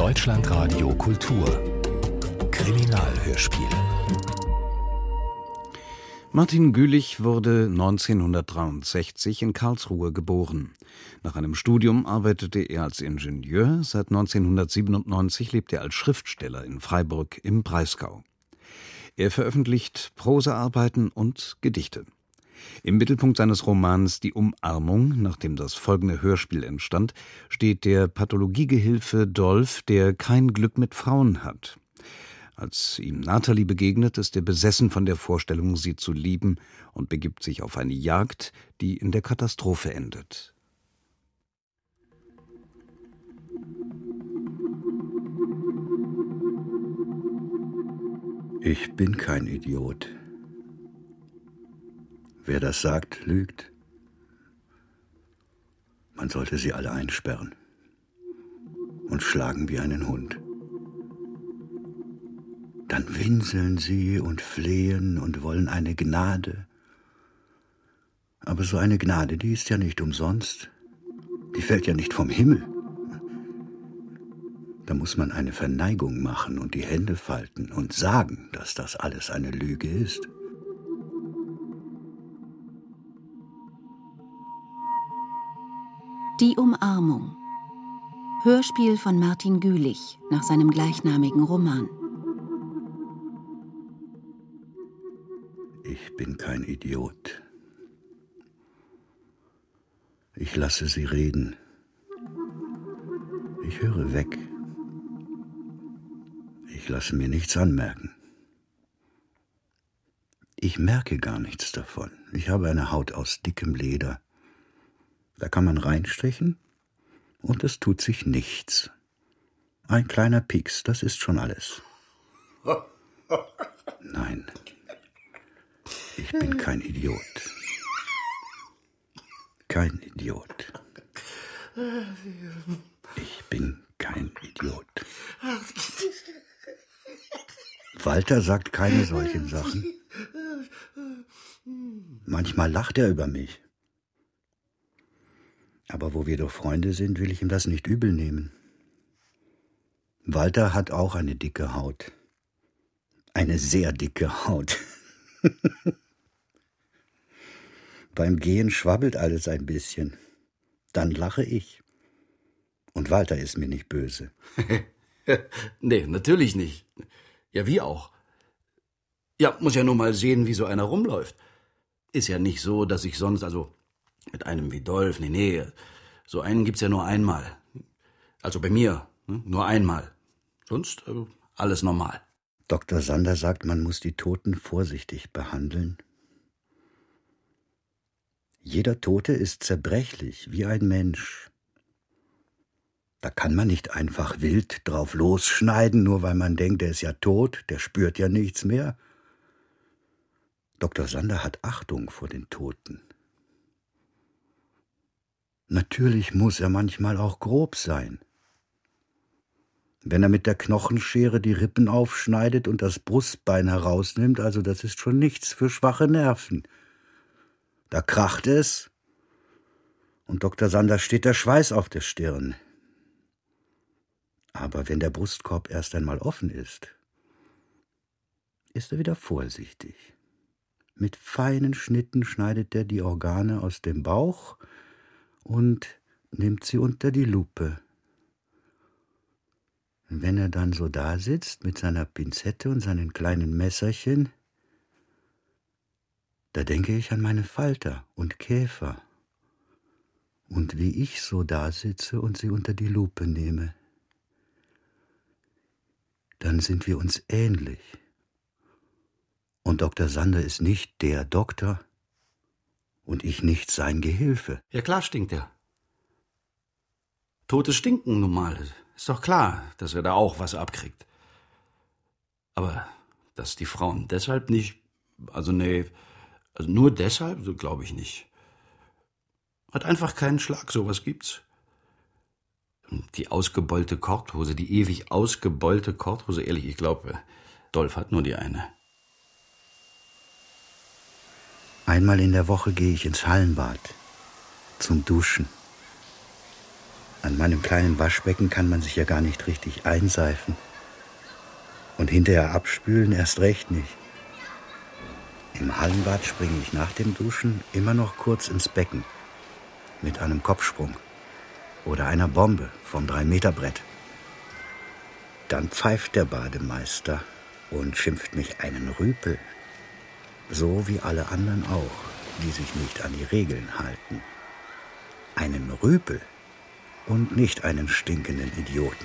Deutschlandradio Kultur Kriminalhörspiel. Martin Gülich wurde 1963 in Karlsruhe geboren. Nach einem Studium arbeitete er als Ingenieur. Seit 1997 lebt er als Schriftsteller in Freiburg im Breisgau. Er veröffentlicht Prosaarbeiten und Gedichte. Im Mittelpunkt seines Romans »Die Umarmung«, nach dem das folgende Hörspiel entstand, steht der Pathologiegehilfe Dolf, der kein Glück mit Frauen hat. Als ihm Nathalie begegnet, ist er besessen von der Vorstellung, sie zu lieben, und begibt sich auf eine Jagd, die in der Katastrophe endet. Ich bin kein Idiot. Wer das sagt, lügt. Man sollte sie alle einsperren und schlagen wie einen Hund. Dann winseln sie und flehen und wollen eine Gnade. Aber so eine Gnade, die ist ja nicht umsonst. Die fällt ja nicht vom Himmel. Da muss man eine Verneigung machen und die Hände falten und sagen, dass das alles eine Lüge ist. Die Umarmung. Hörspiel von Martin Gülich nach seinem gleichnamigen Roman. Ich bin kein Idiot. Ich lasse sie reden. Ich höre weg. Ich lasse mir nichts anmerken. Ich merke gar nichts davon. Ich habe eine Haut aus dickem Leder. Da kann man reinstechen und es tut sich nichts. Ein kleiner Pieks, das ist schon alles. Nein, ich bin kein Idiot. Kein Idiot. Ich bin kein Idiot. Walter sagt keine solchen Sachen. Manchmal lacht er über mich. Aber wo wir doch Freunde sind, will ich ihm das nicht übel nehmen. Walter hat auch eine dicke Haut. Eine sehr dicke Haut. Beim Gehen schwabbelt alles ein bisschen. Dann lache ich. Und Walter ist mir nicht böse. Nee, natürlich nicht. Ja, wie auch? Ja, muss ja nur mal sehen, wie so einer rumläuft. Ist ja nicht so, dass ich sonst, mit einem wie Dolf, nee, so einen gibt's ja nur einmal. Also bei mir, nur einmal. Sonst alles normal. Dr. Sander sagt, man muss die Toten vorsichtig behandeln. Jeder Tote ist zerbrechlich, wie ein Mensch. Da kann man nicht einfach wild drauf losschneiden, nur weil man denkt, der ist ja tot, der spürt ja nichts mehr. Dr. Sander hat Achtung vor den Toten. Natürlich muss er manchmal auch grob sein. Wenn er mit der Knochenschere die Rippen aufschneidet und das Brustbein herausnimmt, also das ist schon nichts für schwache Nerven. Da kracht es und Dr. Sander steht der Schweiß auf der Stirn. Aber wenn der Brustkorb erst einmal offen ist er wieder vorsichtig. Mit feinen Schnitten schneidet er die Organe aus dem Bauch und nimmt sie unter die Lupe. Wenn er dann so da sitzt mit seiner Pinzette und seinen kleinen Messerchen, da denke ich an meine Falter und Käfer und wie ich so da sitze und sie unter die Lupe nehme. Dann sind wir uns ähnlich. Und Dr. Sander ist nicht der Doktor und ich nicht sein Gehilfe. Ja, klar stinkt er. Tote stinken nun mal. Ist doch klar, dass er da auch was abkriegt. Aber dass die Frauen deshalb nicht, nur deshalb, so glaube ich nicht. Hat einfach keinen Schlag, sowas gibt's. Die ausgebeulte Korthose, die ewig ausgebeulte Korthose, ehrlich, ich glaube, Dolf hat nur die eine. Einmal in der Woche gehe ich ins Hallenbad zum Duschen. An meinem kleinen Waschbecken kann man sich ja gar nicht richtig einseifen. Und hinterher abspülen erst recht nicht. Im Hallenbad springe ich nach dem Duschen immer noch kurz ins Becken. Mit einem Kopfsprung. Oder einer Bombe vom 3-Meter-Brett. Dann pfeift der Bademeister und schimpft mich einen Rüpel. So wie alle anderen auch, die sich nicht an die Regeln halten. Einen Rüpel und nicht einen stinkenden Idioten.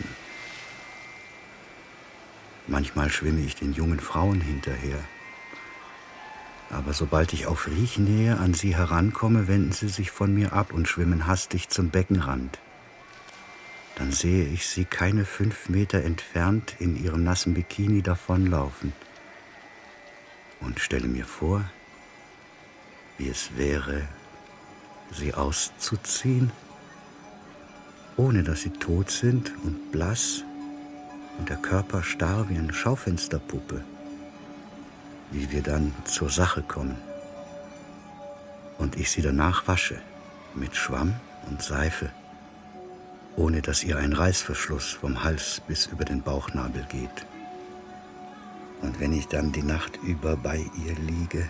Manchmal schwimme ich den jungen Frauen hinterher. Aber sobald ich auf Riechnähe an sie herankomme, wenden sie sich von mir ab und schwimmen hastig zum Beckenrand. Dann sehe ich sie keine 5 Meter entfernt in ihrem nassen Bikini davonlaufen und stelle mir vor, wie es wäre, sie auszuziehen, ohne dass sie tot sind und blass und der Körper starr wie eine Schaufensterpuppe. Wie wir dann zur Sache kommen. Und ich sie danach wasche, mit Schwamm und Seife, ohne dass ihr ein Reißverschluss vom Hals bis über den Bauchnabel geht. Und wenn ich dann die Nacht über bei ihr liege,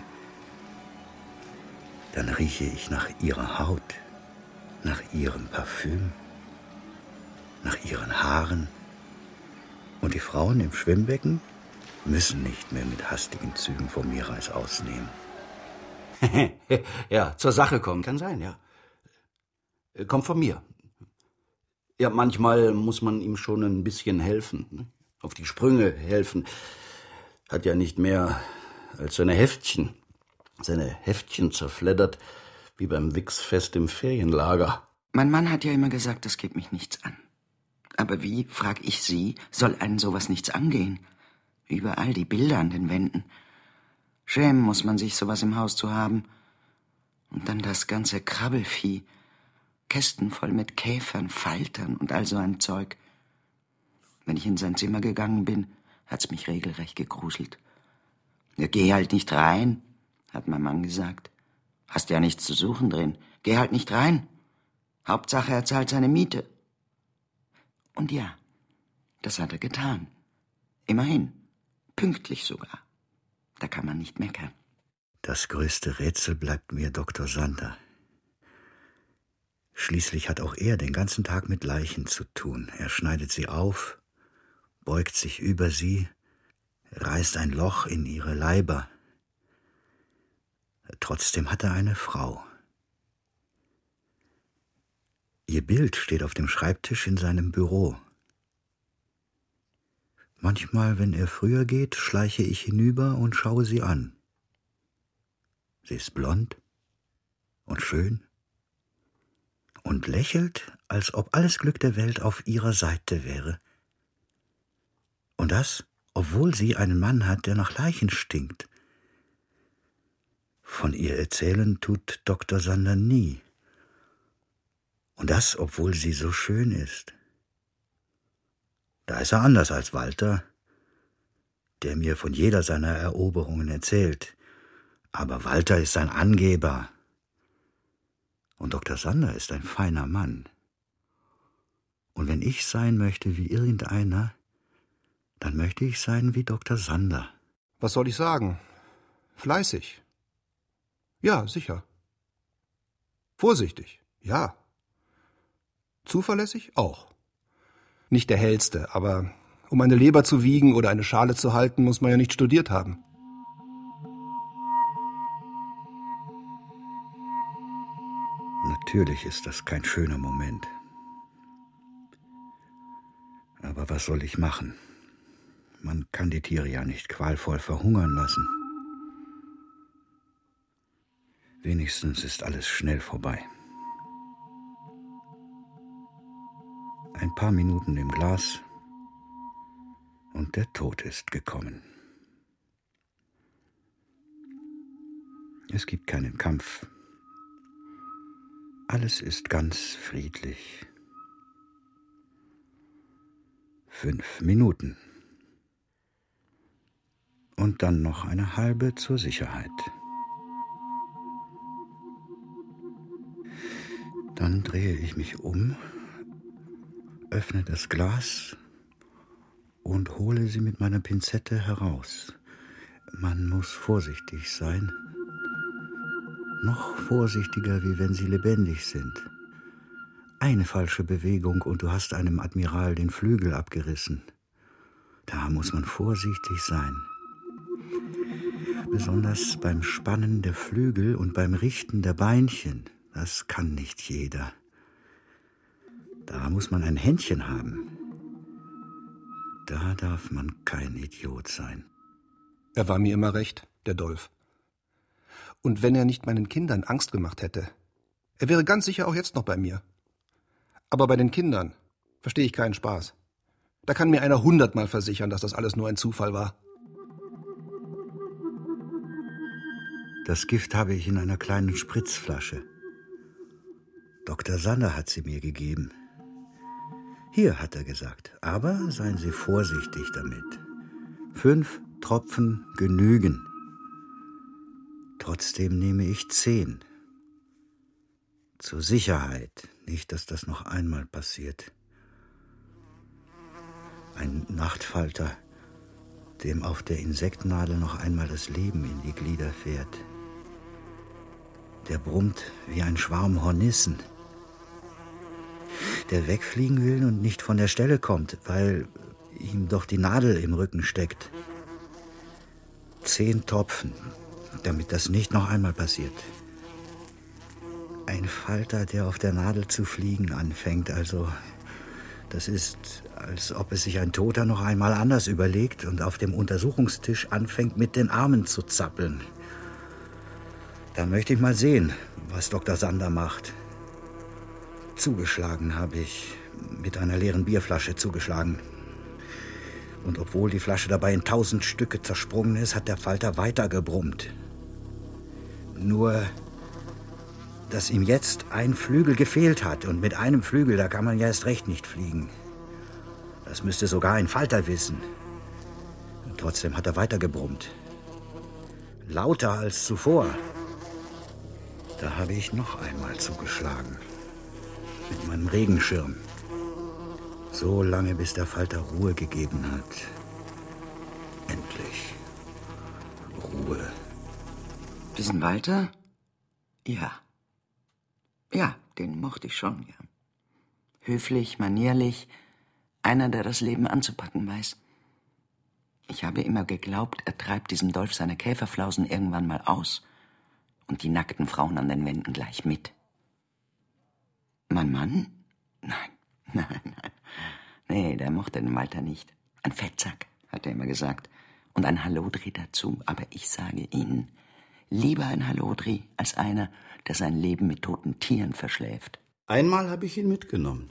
dann rieche ich nach ihrer Haut, nach ihrem Parfüm, nach ihren Haaren. Und die Frauen im Schwimmbecken müssen nicht mehr mit hastigen Zügen vom Mirais ausnehmen. Ja, zur Sache kommen, kann sein, ja. Kommt von mir. Ja, manchmal muss man ihm schon ein bisschen helfen, ne? Auf die Sprünge helfen. Hat ja nicht mehr als seine Heftchen zerfleddert, wie beim Wichsfest im Ferienlager. Mein Mann hat ja immer gesagt, das geht mich nichts an. Aber wie, frag ich Sie, soll einen sowas nichts angehen? Überall die Bilder an den Wänden. Schämen muss man sich, sowas im Haus zu haben. Und dann das ganze Krabbelvieh. Kästen voll mit Käfern, Faltern und all so ein Zeug. Wenn ich in sein Zimmer gegangen bin, hat's mich regelrecht gegruselt. Ja, geh halt nicht rein, hat mein Mann gesagt. Hast ja nichts zu suchen drin. Geh halt nicht rein. Hauptsache, er zahlt seine Miete. Und ja, das hat er getan. Immerhin. Pünktlich sogar. Da kann man nicht meckern. Das größte Rätsel bleibt mir Dr. Sander. Schließlich hat auch er den ganzen Tag mit Leichen zu tun. Er schneidet sie auf, beugt sich über sie, reißt ein Loch in ihre Leiber. Trotzdem hat er eine Frau. Ihr Bild steht auf dem Schreibtisch in seinem Büro. Manchmal, wenn er früher geht, schleiche ich hinüber und schaue sie an. Sie ist blond und schön und lächelt, als ob alles Glück der Welt auf ihrer Seite wäre. Und das, obwohl sie einen Mann hat, der nach Leichen stinkt. Von ihr erzählen tut Dr. Sander nie. Und das, obwohl sie so schön ist. Da ist er anders als Walter, der mir von jeder seiner Eroberungen erzählt. Aber Walter ist ein Angeber. Und Dr. Sander ist ein feiner Mann. Und wenn ich sein möchte wie irgendeiner, dann möchte ich sein wie Dr. Sander. Was soll ich sagen? Fleißig. Ja, sicher. Vorsichtig. Ja. Zuverlässig? Auch. Nicht der hellste, aber um eine Leber zu wiegen oder eine Schale zu halten, muss man ja nicht studiert haben. Natürlich ist das kein schöner Moment. Aber was soll ich machen? Man kann die Tiere ja nicht qualvoll verhungern lassen. Wenigstens ist alles schnell vorbei. Ein paar Minuten im Glas und der Tod ist gekommen. Es gibt keinen Kampf. Alles ist ganz friedlich. 5 Minuten. Und dann noch eine halbe zur Sicherheit. Dann drehe ich mich um öffne das Glas und hole sie mit meiner Pinzette heraus. Man muss vorsichtig sein. Noch vorsichtiger, wie wenn sie lebendig sind. Eine falsche Bewegung und du hast einem Admiral den Flügel abgerissen. Da muss man vorsichtig sein. Besonders beim Spannen der Flügel und beim Richten der Beinchen. Das kann nicht jeder. Da muss man ein Händchen haben. Da darf man kein Idiot sein. Er war mir immer recht, der Dolf. Und wenn er nicht meinen Kindern Angst gemacht hätte, er wäre ganz sicher auch jetzt noch bei mir. Aber bei den Kindern verstehe ich keinen Spaß. Da kann mir einer 100-mal versichern, dass das alles nur ein Zufall war. Das Gift habe ich in einer kleinen Spritzflasche. Dr. Sander hat sie mir gegeben. Hier, hat er gesagt, aber seien Sie vorsichtig damit. 5 Tropfen genügen. Trotzdem nehme ich 10. Zur Sicherheit, nicht, dass das noch einmal passiert. Ein Nachtfalter, dem auf der Insektennadel noch einmal das Leben in die Glieder fährt. Der brummt wie ein Schwarm Hornissen, der wegfliegen will und nicht von der Stelle kommt, weil ihm doch die Nadel im Rücken steckt. 10 Tropfen, damit das nicht noch einmal passiert. Ein Falter, der auf der Nadel zu fliegen anfängt, also das ist, als ob es sich ein Toter noch einmal anders überlegt und auf dem Untersuchungstisch anfängt, mit den Armen zu zappeln. Da möchte ich mal sehen, was Dr. Sander macht. Zugeschlagen habe ich, mit einer leeren Bierflasche zugeschlagen. Und obwohl die Flasche dabei in 1000 Stücke zersprungen ist, hat der Falter weiter gebrummt. Nur, dass ihm jetzt ein Flügel gefehlt hat. Und mit einem Flügel, da kann man ja erst recht nicht fliegen. Das müsste sogar ein Falter wissen. Und trotzdem hat er weiter gebrummt. Lauter als zuvor. Da habe ich noch einmal zugeschlagen. Mit meinem Regenschirm. So lange, bis der Falter Ruhe gegeben hat. Endlich. Ruhe. Diesen Walter? Ja. Ja, den mochte ich schon, ja. Höflich, manierlich, einer, der das Leben anzupacken weiß. Ich habe immer geglaubt, er treibt diesem Dolf seine Käferflausen irgendwann mal aus und die nackten Frauen an den Wänden gleich mit. Mein Mann? Nein. Nee, der mochte den Walter nicht. Ein Fettsack, hat er immer gesagt. Und ein Hallodri dazu. Aber ich sage Ihnen, lieber ein Hallodri als einer, der sein Leben mit toten Tieren verschläft. Einmal habe ich ihn mitgenommen.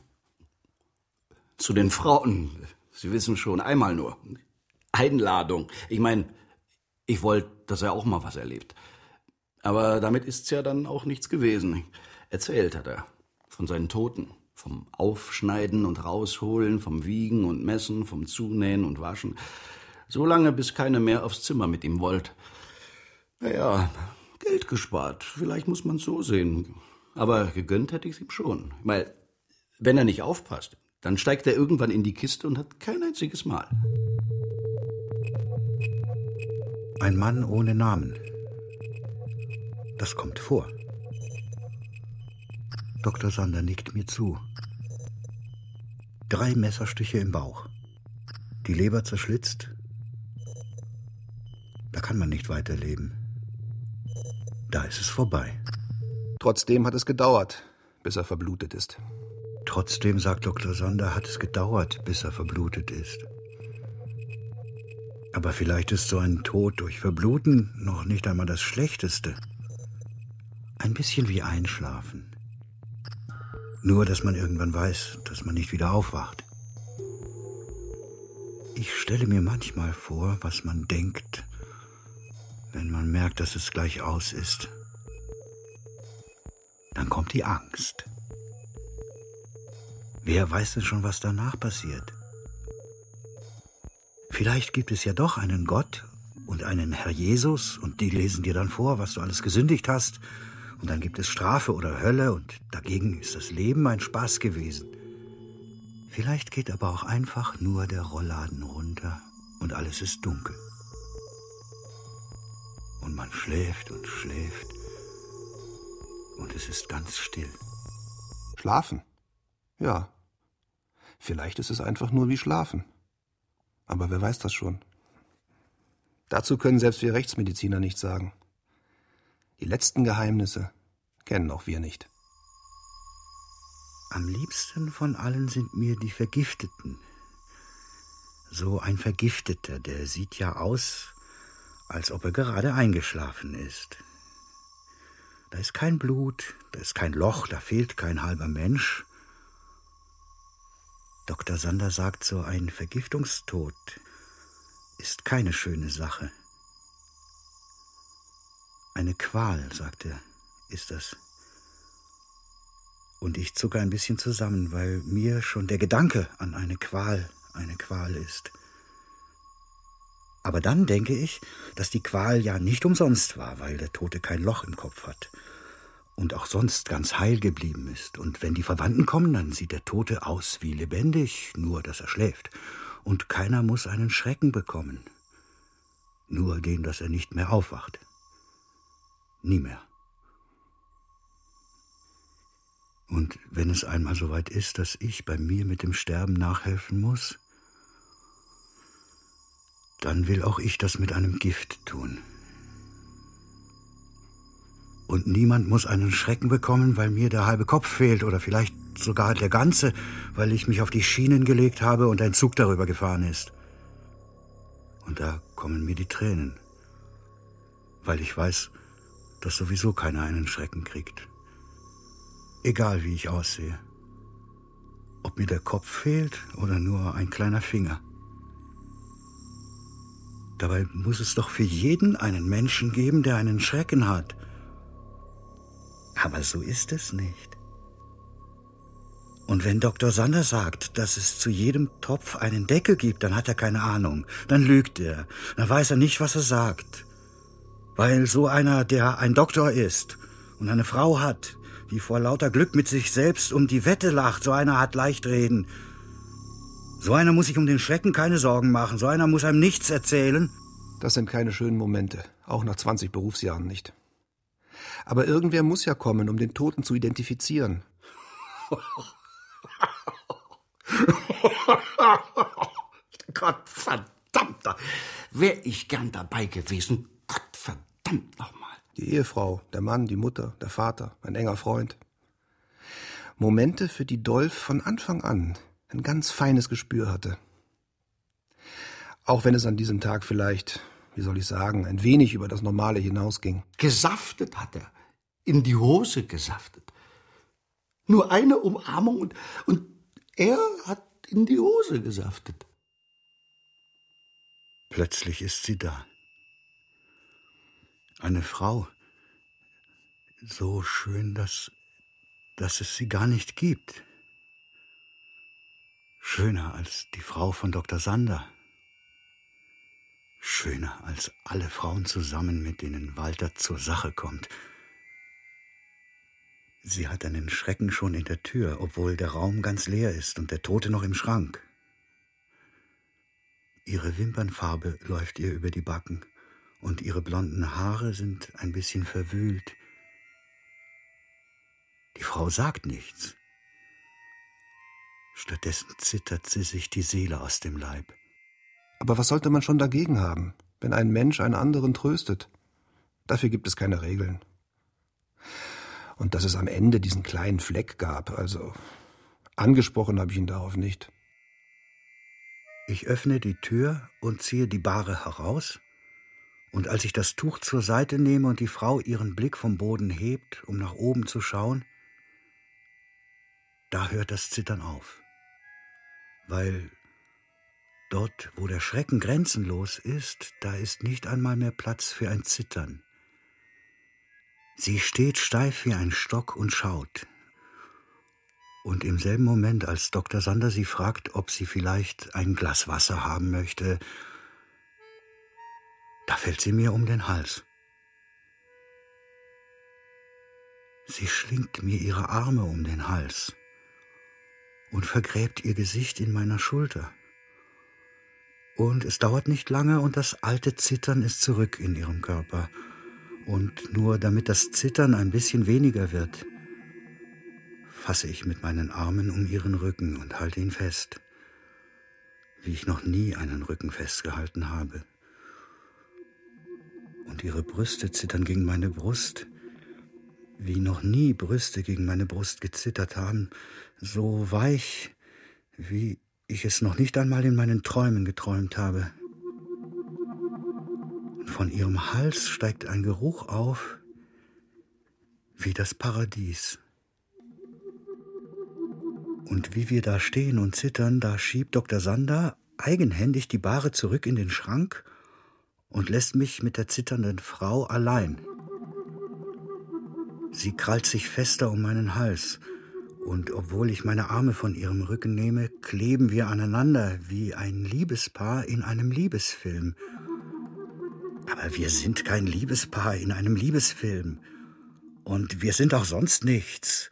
Zu den Frauen. Sie wissen schon, einmal nur. Einladung. Ich meine, ich wollte, dass er auch mal was erlebt. Aber damit ist's ja dann auch nichts gewesen. Erzählt hat er. Von seinen Toten, vom Aufschneiden und Rausholen, vom Wiegen und Messen, vom Zunähen und Waschen. So lange, bis keiner mehr aufs Zimmer mit ihm wollte. Naja, Geld gespart, vielleicht muss man's so sehen. Aber gegönnt hätte ich's ihm schon. Weil, wenn er nicht aufpasst, dann steigt er irgendwann in die Kiste und hat kein einziges Mal. Ein Mann ohne Namen. Das kommt vor. Dr. Sander nickt mir zu. 3 Messerstiche im Bauch. Die Leber zerschlitzt. Da kann man nicht weiterleben. Da ist es vorbei. Trotzdem hat es gedauert, bis er verblutet ist. Trotzdem, sagt Dr. Sander, hat es gedauert, bis er verblutet ist. Aber vielleicht ist so ein Tod durch Verbluten noch nicht einmal das Schlechteste. Ein bisschen wie Einschlafen. Nur, dass man irgendwann weiß, dass man nicht wieder aufwacht. Ich stelle mir manchmal vor, was man denkt, wenn man merkt, dass es gleich aus ist. Dann kommt die Angst. Wer weiß denn schon, was danach passiert? Vielleicht gibt es ja doch einen Gott und einen Herr Jesus und die lesen dir dann vor, was du alles gesündigt hast. Und dann gibt es Strafe oder Hölle und dagegen ist das Leben ein Spaß gewesen. Vielleicht geht aber auch einfach nur der Rollladen runter und alles ist dunkel. Und man schläft und schläft und es ist ganz still. Schlafen? Ja. Vielleicht ist es einfach nur wie Schlafen. Aber wer weiß das schon? Dazu können selbst wir Rechtsmediziner nichts sagen. Die letzten Geheimnisse kennen auch wir nicht. Am liebsten von allen sind mir die Vergifteten. So ein Vergifteter, der sieht ja aus, als ob er gerade eingeschlafen ist. Da ist kein Blut, da ist kein Loch, da fehlt kein halber Mensch. Dr. Sander sagt, so ein Vergiftungstod ist keine schöne Sache. Eine Qual, sagt er, ist das. Und ich zucke ein bisschen zusammen, weil mir schon der Gedanke an eine Qual ist. Aber dann denke ich, dass die Qual ja nicht umsonst war, weil der Tote kein Loch im Kopf hat und auch sonst ganz heil geblieben ist. Und wenn die Verwandten kommen, dann sieht der Tote aus wie lebendig, nur dass er schläft. Und keiner muss einen Schrecken bekommen. Nur den, dass er nicht mehr aufwacht. Nie mehr. Und wenn es einmal so weit ist, dass ich bei mir mit dem Sterben nachhelfen muss, dann will auch ich das mit einem Gift tun. Und niemand muss einen Schrecken bekommen, weil mir der halbe Kopf fehlt oder vielleicht sogar der ganze, weil ich mich auf die Schienen gelegt habe und ein Zug darüber gefahren ist. Und da kommen mir die Tränen, weil ich weiß, dass sowieso keiner einen Schrecken kriegt. Egal wie ich aussehe. Ob mir der Kopf fehlt oder nur ein kleiner Finger. Dabei muss es doch für jeden einen Menschen geben, der einen Schrecken hat. Aber so ist es nicht. Und wenn Dr. Sander sagt, dass es zu jedem Topf einen Deckel gibt, dann hat er keine Ahnung. Dann lügt er. Dann weiß er nicht, was er sagt. Weil so einer, der ein Doktor ist und eine Frau hat, die vor lauter Glück mit sich selbst um die Wette lacht, so einer hat Leichtreden. So einer muss sich um den Schrecken keine Sorgen machen. So einer muss einem nichts erzählen. Das sind keine schönen Momente, auch nach 20 Berufsjahren nicht. Aber irgendwer muss ja kommen, um den Toten zu identifizieren. Gottverdammt, wär ich gern dabei gewesen. Gottverdammt nochmal. Die Ehefrau, der Mann, die Mutter, der Vater, ein enger Freund. Momente, für die Dolf von Anfang an ein ganz feines Gespür hatte. Auch wenn es an diesem Tag vielleicht, wie soll ich sagen, ein wenig über das Normale hinausging. Gesaftet hat er. In die Hose gesaftet. Nur eine Umarmung und er hat in die Hose gesaftet. Plötzlich ist sie da. Eine Frau. So schön, dass es sie gar nicht gibt. Schöner als die Frau von Dr. Sander. Schöner als alle Frauen zusammen, mit denen Walter zur Sache kommt. Sie hat einen Schrecken schon in der Tür, obwohl der Raum ganz leer ist und der Tote noch im Schrank. Ihre Wimpernfarbe läuft ihr über die Backen und ihre blonden Haare sind ein bisschen verwühlt. Die Frau sagt nichts. Stattdessen zittert sie sich die Seele aus dem Leib. Aber was sollte man schon dagegen haben, wenn ein Mensch einen anderen tröstet? Dafür gibt es keine Regeln. Und dass es am Ende diesen kleinen Fleck gab, also angesprochen habe ich ihn darauf nicht. Ich öffne die Tür und ziehe die Bahre heraus, und als ich das Tuch zur Seite nehme und die Frau ihren Blick vom Boden hebt, um nach oben zu schauen, da hört das Zittern auf. Weil dort, wo der Schrecken grenzenlos ist, da ist nicht einmal mehr Platz für ein Zittern. Sie steht steif wie ein Stock und schaut. Und im selben Moment, als Dr. Sander sie fragt, ob sie vielleicht ein Glas Wasser haben möchte, da fällt sie mir um den Hals. Sie schlingt mir ihre Arme um den Hals und vergräbt ihr Gesicht in meiner Schulter. Und es dauert nicht lange und das alte Zittern ist zurück in ihrem Körper. Und nur damit das Zittern ein bisschen weniger wird, fasse ich mit meinen Armen um ihren Rücken und halte ihn fest, wie ich noch nie einen Rücken festgehalten habe. Und ihre Brüste zittern gegen meine Brust, wie noch nie Brüste gegen meine Brust gezittert haben, so weich, wie ich es noch nicht einmal in meinen Träumen geträumt habe. Und von ihrem Hals steigt ein Geruch auf, wie das Paradies. Und wie wir da stehen und zittern, da schiebt Dr. Sander eigenhändig die Bahre zurück in den Schrank und lässt mich mit der zitternden Frau allein. Sie krallt sich fester um meinen Hals, und obwohl ich meine Arme von ihrem Rücken nehme, kleben wir aneinander wie ein Liebespaar in einem Liebesfilm. Aber wir sind kein Liebespaar in einem Liebesfilm. Und wir sind auch sonst nichts.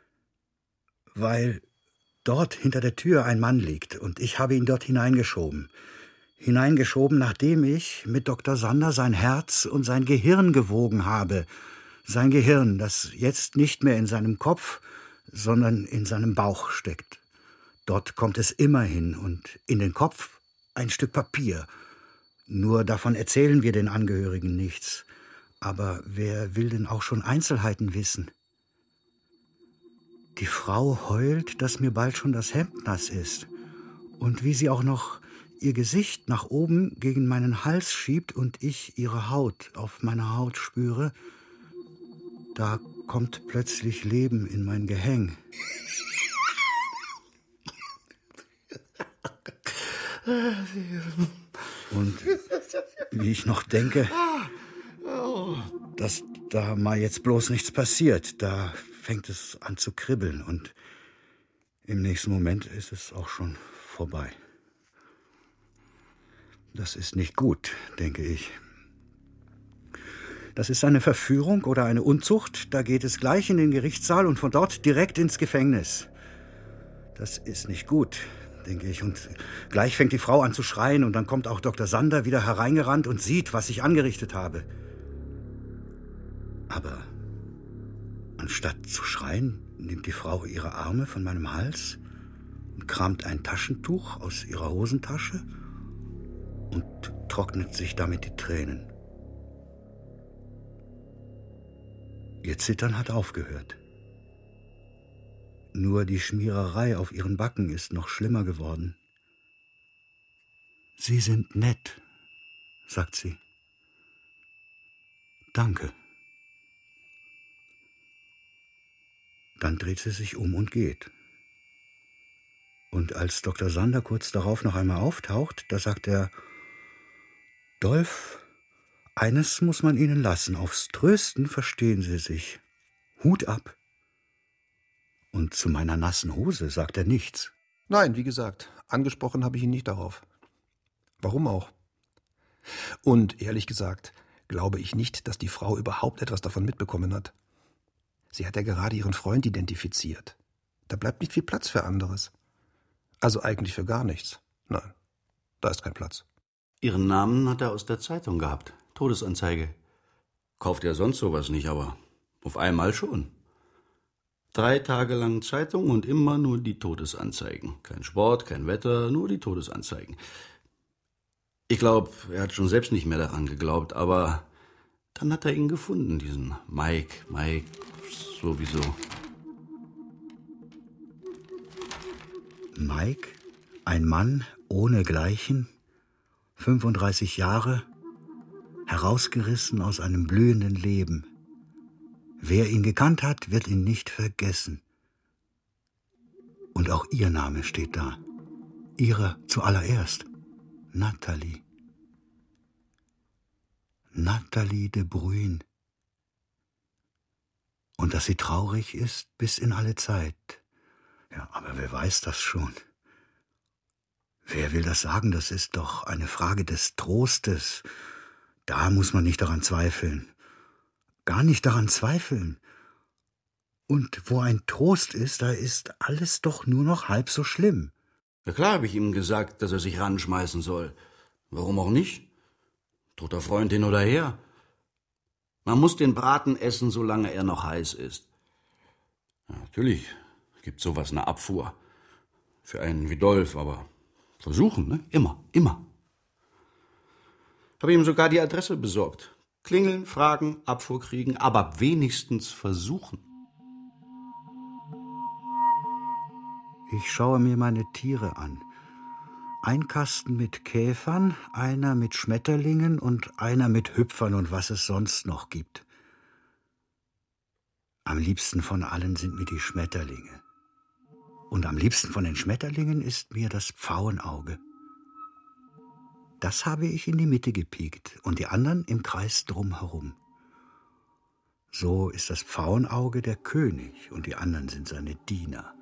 Weil dort hinter der Tür ein Mann liegt und ich habe ihn dort hineingeschoben. Hineingeschoben, nachdem ich mit Dr. Sander sein Herz und sein Gehirn gewogen habe. Sein Gehirn, das jetzt nicht mehr in seinem Kopf, sondern in seinem Bauch steckt. Dort kommt es immer hin und in den Kopf ein Stück Papier. Nur davon erzählen wir den Angehörigen nichts. Aber wer will denn auch schon Einzelheiten wissen? Die Frau heult, dass mir bald schon das Hemd nass ist. Und wie sie auch noch ihr Gesicht nach oben gegen meinen Hals schiebt und ich ihre Haut auf meiner Haut spüre, da kommt plötzlich Leben in mein Gehäng. Und wie ich noch denke, dass da mal jetzt bloß nichts passiert, da fängt es an zu kribbeln und im nächsten Moment ist es auch schon vorbei. Das ist nicht gut, denke ich. Das ist eine Verführung oder eine Unzucht, da geht es gleich in den Gerichtssaal und von dort direkt ins Gefängnis. Das ist nicht gut, denke ich. Und gleich fängt die Frau an zu schreien und dann kommt auch Dr. Sander wieder hereingerannt und sieht, was ich angerichtet habe. Aber anstatt zu schreien, nimmt die Frau ihre Arme von meinem Hals und kramt ein Taschentuch aus ihrer Hosentasche und trocknet sich damit die Tränen. Ihr Zittern hat aufgehört. Nur die Schmiererei auf ihren Backen ist noch schlimmer geworden. »Sie sind nett«, sagt sie. »Danke.« Dann dreht sie sich um und geht. Und als Dr. Sander kurz darauf noch einmal auftaucht, da sagt er: »Dolf, eines muss man Ihnen lassen, aufs Trösten verstehen Sie sich. Hut ab.« Und zu meiner nassen Hose sagt er nichts. Nein, wie gesagt, angesprochen habe ich ihn nicht darauf. Warum auch? Und ehrlich gesagt, glaube ich nicht, dass die Frau überhaupt etwas davon mitbekommen hat. Sie hat ja gerade ihren Freund identifiziert. Da bleibt nicht viel Platz für anderes. Also eigentlich für gar nichts. Nein, da ist kein Platz. Ihren Namen hat er aus der Zeitung gehabt. Todesanzeige. Kauft ja sonst sowas nicht, aber auf einmal schon. 3 Tage lang Zeitung und immer nur die Todesanzeigen. Kein Sport, kein Wetter, nur die Todesanzeigen. Ich glaube, er hat schon selbst nicht mehr daran geglaubt, aber dann hat er ihn gefunden, diesen Mike sowieso. Mike, ein Mann ohnegleichen, 35 Jahre, herausgerissen aus einem blühenden Leben. Wer ihn gekannt hat, wird ihn nicht vergessen. Und auch ihr Name steht da. Ihre zuallererst. Nathalie. Nathalie de Bruyn. Und dass sie traurig ist bis in alle Zeit. Ja, aber wer weiß das schon? Wer will das sagen? Das ist doch eine Frage des Trostes. Da muss man nicht daran zweifeln. Gar nicht daran zweifeln. Und wo ein Trost ist, da ist alles doch nur noch halb so schlimm. Ja klar habe ich ihm gesagt, dass er sich ranschmeißen soll. Warum auch nicht? Toter Freund hin oder her. Man muss den Braten essen, solange er noch heiß ist. Ja, natürlich gibt sowas eine Abfuhr. Für einen wie Dolf, aber versuchen, ne? Immer, immer. Habe ihm sogar die Adresse besorgt. Klingeln, fragen, Abfuhr kriegen, aber wenigstens versuchen. Ich schaue mir meine Tiere an. Ein Kasten mit Käfern, einer mit Schmetterlingen und einer mit Hüpfern und was es sonst noch gibt. Am liebsten von allen sind mir die Schmetterlinge. Und am liebsten von den Schmetterlingen ist mir das Pfauenauge. Das habe ich in die Mitte gepiekt und die anderen im Kreis drumherum. So ist das Pfauenauge der König und die anderen sind seine Diener.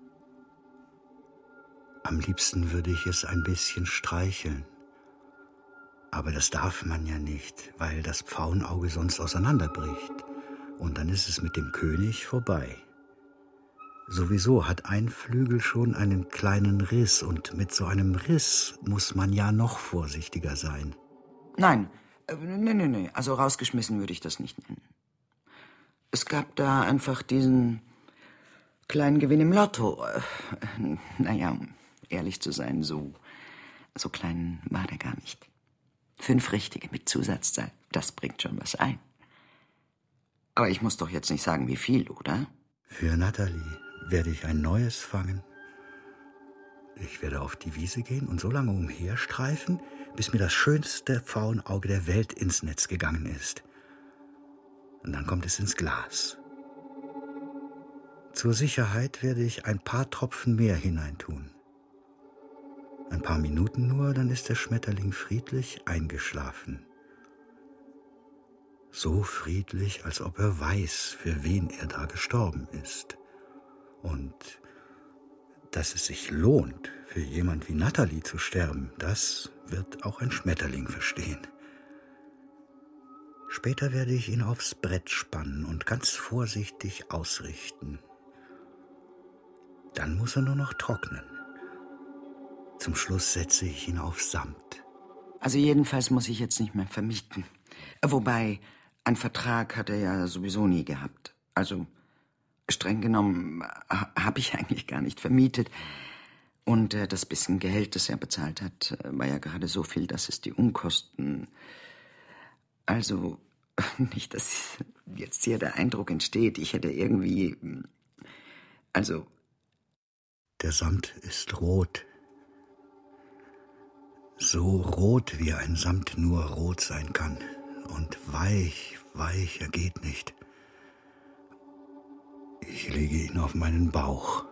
Am liebsten würde ich es ein bisschen streicheln. Aber das darf man ja nicht, weil das Pfauenauge sonst auseinanderbricht. Und dann ist es mit dem König vorbei. Sowieso hat ein Flügel schon einen kleinen Riss und mit so einem Riss muss man ja noch vorsichtiger sein. Nein, nee, also rausgeschmissen würde ich das nicht nennen. Es gab da einfach diesen kleinen Gewinn im Lotto. Naja, um ehrlich zu sein, so klein war der gar nicht. 5 richtige mit Zusatzzahl, das bringt schon was ein. Aber ich muss doch jetzt nicht sagen, wie viel, oder? Für Natalie werde ich ein neues fangen. Ich werde auf die Wiese gehen und so lange umherstreifen, bis mir das schönste Pfauenauge der Welt ins Netz gegangen ist. Und dann kommt es ins Glas. Zur Sicherheit werde ich ein paar Tropfen mehr hineintun. Ein paar Minuten nur, dann ist der Schmetterling friedlich eingeschlafen. So friedlich, als ob er weiß, für wen er da gestorben ist. Und dass es sich lohnt, für jemand wie Natalie zu sterben, das wird auch ein Schmetterling verstehen. Später werde ich ihn aufs Brett spannen und ganz vorsichtig ausrichten. Dann muss er nur noch trocknen. Zum Schluss setze ich ihn auf Samt. Also jedenfalls muss ich jetzt nicht mehr vermieten. Wobei, einen Vertrag hat er ja sowieso nie gehabt. Also streng genommen habe ich eigentlich gar nicht vermietet. Und das bisschen Geld, das er bezahlt hat, war ja gerade so viel, dass es die Unkosten... Also nicht, dass jetzt hier der Eindruck entsteht, ich hätte irgendwie... Also... Der Samt ist rot. So rot, wie ein Samt nur rot sein kann. Und weicher geht nicht. Ich lege ihn auf meinen Bauch.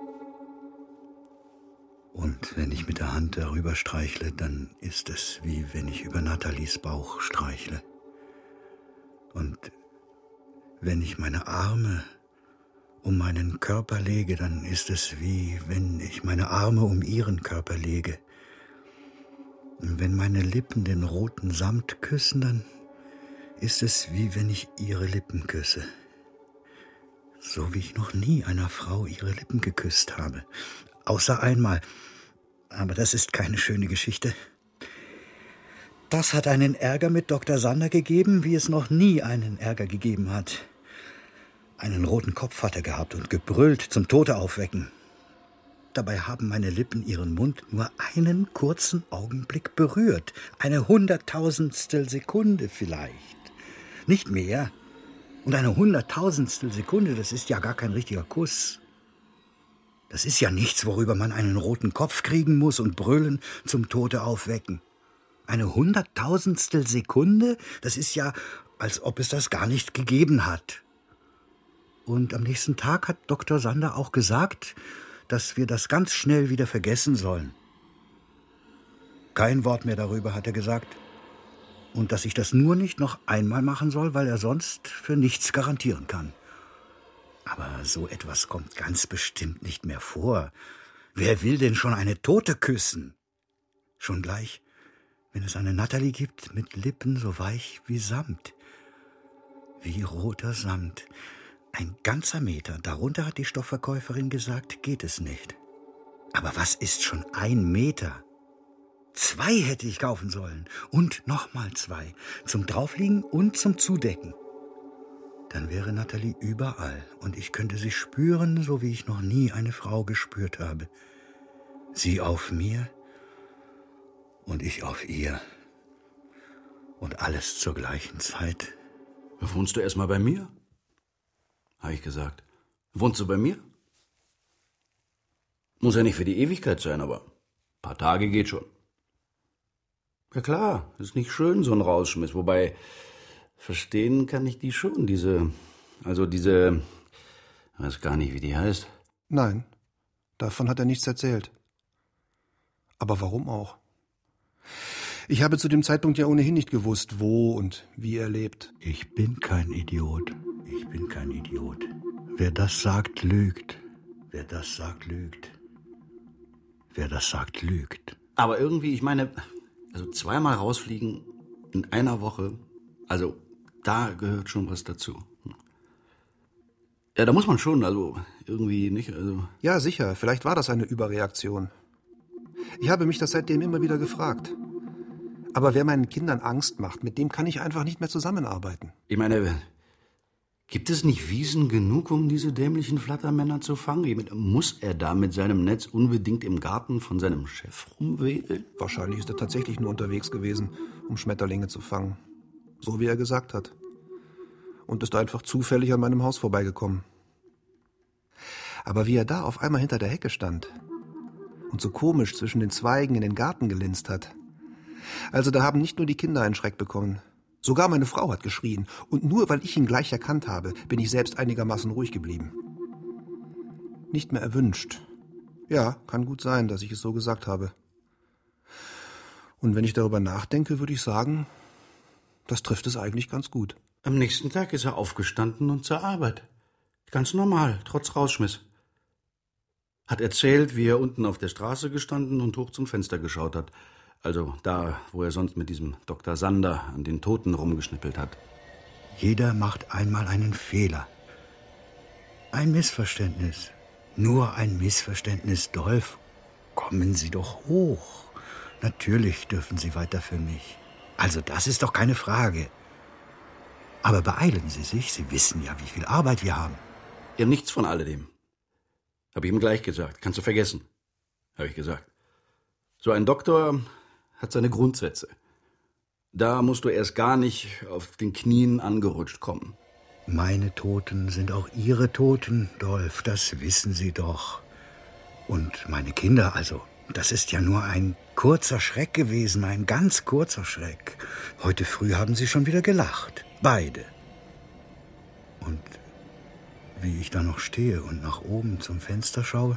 Und wenn ich mit der Hand darüber streichle, dann ist es, wie wenn ich über Nathalies Bauch streichle. Und wenn ich meine Arme um meinen Körper lege, dann ist es, wie wenn ich meine Arme um ihren Körper lege. Und wenn meine Lippen den roten Samt küssen, dann ist es, wie wenn ich ihre Lippen küsse. So wie ich noch nie einer Frau ihre Lippen geküsst habe. Außer einmal. Aber das ist keine schöne Geschichte. Das hat einen Ärger mit Dr. Sander gegeben, wie es noch nie einen Ärger gegeben hat. Einen roten Kopf hat er gehabt und gebrüllt zum Tode aufwecken. Dabei haben meine Lippen ihren Mund nur einen kurzen Augenblick berührt. Eine 100.000stel Sekunde vielleicht. Nicht mehr. Und eine 100.000stel Sekunde, das ist ja gar kein richtiger Kuss. Das ist ja nichts, worüber man einen roten Kopf kriegen muss und brüllen zum Tode aufwecken. Eine 100.000stel Sekunde, das ist ja, als ob es das gar nicht gegeben hat. Und am nächsten Tag hat Dr. Sander auch gesagt, dass wir das ganz schnell wieder vergessen sollen. Kein Wort mehr darüber, hat er gesagt. Und dass ich das nur nicht noch einmal machen soll, weil er sonst für nichts garantieren kann. Aber so etwas kommt ganz bestimmt nicht mehr vor. Wer will denn schon eine Tote küssen? Schon gleich, wenn es eine Natalie gibt mit Lippen so weich wie Samt. Wie roter Samt. Ein ganzer Meter, darunter hat die Stoffverkäuferin gesagt, geht es nicht. Aber was ist schon 1 Meter? 2 hätte ich kaufen sollen. Und nochmal 2. Zum Draufliegen und zum Zudecken. Dann wäre Natalie überall und ich könnte sie spüren, so wie ich noch nie eine Frau gespürt habe. Sie auf mir und ich auf ihr. Und alles zur gleichen Zeit. Wohnst du erst mal bei mir? Habe ich gesagt. Wohnst du bei mir? Muss ja nicht für die Ewigkeit sein, aber ein paar Tage geht schon. Ja klar, ist nicht schön, so ein Rausschmiss. Wobei, verstehen kann ich die schon, diese, ich weiß gar nicht, wie die heißt. Nein, davon hat er nichts erzählt. Aber warum auch? Ich habe zu dem Zeitpunkt ja ohnehin nicht gewusst, wo und wie er lebt. Ich bin kein Idiot. Ich bin kein Idiot. Wer das sagt, lügt. Wer das sagt, lügt. Wer das sagt, lügt. Aber irgendwie, ich meine, also 2-mal rausfliegen in einer Woche, also da gehört schon was dazu. Ja, da muss man schon, also irgendwie nicht, also... Ja, sicher, vielleicht war das eine Überreaktion. Ich habe mich das seitdem immer wieder gefragt. Aber wer meinen Kindern Angst macht, mit dem kann ich einfach nicht mehr zusammenarbeiten. Ich meine, gibt es nicht Wiesen genug, um diese dämlichen Flattermänner zu fangen? Ich meine, muss er da mit seinem Netz unbedingt im Garten von seinem Chef rumwedeln? Wahrscheinlich ist er tatsächlich nur unterwegs gewesen, um Schmetterlinge zu fangen. So wie er gesagt hat. Und ist einfach zufällig an meinem Haus vorbeigekommen. Aber wie er da auf einmal hinter der Hecke stand und so komisch zwischen den Zweigen in den Garten gelinst hat. Also da haben nicht nur die Kinder einen Schreck bekommen. Sogar meine Frau hat geschrien. Und nur weil ich ihn gleich erkannt habe, bin ich selbst einigermaßen ruhig geblieben. Nicht mehr erwünscht. Ja, kann gut sein, dass ich es so gesagt habe. Und wenn ich darüber nachdenke, würde ich sagen, das trifft es eigentlich ganz gut. Am nächsten Tag ist er aufgestanden und zur Arbeit. Ganz normal, trotz Rausschmiss. Hat erzählt, wie er unten auf der Straße gestanden und hoch zum Fenster geschaut hat. Also da, wo er sonst mit diesem Dr. Sander an den Toten rumgeschnippelt hat. Jeder macht einmal einen Fehler. Ein Missverständnis. Nur ein Missverständnis, Dolf. Kommen Sie doch hoch. Natürlich dürfen Sie weiter für mich. Also das ist doch keine Frage. Aber beeilen Sie sich, Sie wissen ja, wie viel Arbeit wir haben. Ja, nichts von alledem. Hab ich ihm gleich gesagt. Kannst du vergessen, habe ich gesagt. So ein Doktor hat seine Grundsätze. Da musst du erst gar nicht auf den Knien angerutscht kommen. Meine Toten sind auch Ihre Toten, Dolf, das wissen Sie doch. Und meine Kinder, also, das ist ja nur ein kurzer Schreck gewesen, ein ganz kurzer Schreck. Heute früh haben Sie schon wieder gelacht, beide. Und wie ich da noch stehe und nach oben zum Fenster schaue,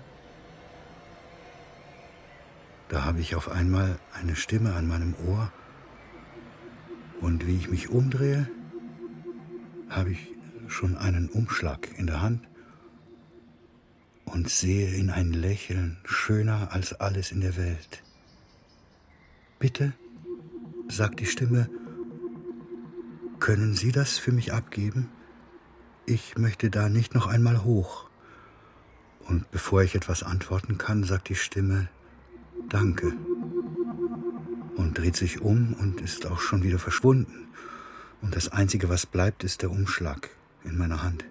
da habe ich auf einmal eine Stimme an meinem Ohr. Und wie ich mich umdrehe, habe ich schon einen Umschlag in der Hand und sehe in ein Lächeln schöner als alles in der Welt. Bitte, sagt die Stimme, können Sie das für mich abgeben? Ich möchte da nicht noch einmal hoch. Und bevor ich etwas antworten kann, sagt die Stimme, danke. Und dreht sich um und ist auch schon wieder verschwunden. Und das Einzige, was bleibt, ist der Umschlag in meiner Hand.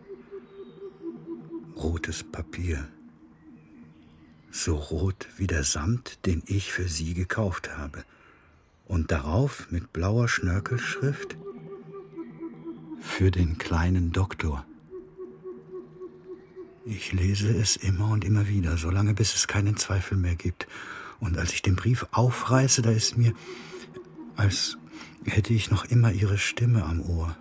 Rotes Papier. So rot wie der Samt, den ich für Sie gekauft habe. Und darauf mit blauer Schnörkelschrift: Für den kleinen Doktor. Ich lese es immer und immer wieder, solange bis es keinen Zweifel mehr gibt. Und als ich den Brief aufreiße, da ist mir, als hätte ich noch immer Ihre Stimme am Ohr.